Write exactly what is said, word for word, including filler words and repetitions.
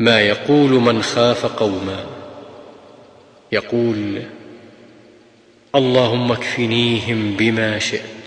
ما يقول من خاف قوما، يقول: اللهم اكفنيهم بما شئت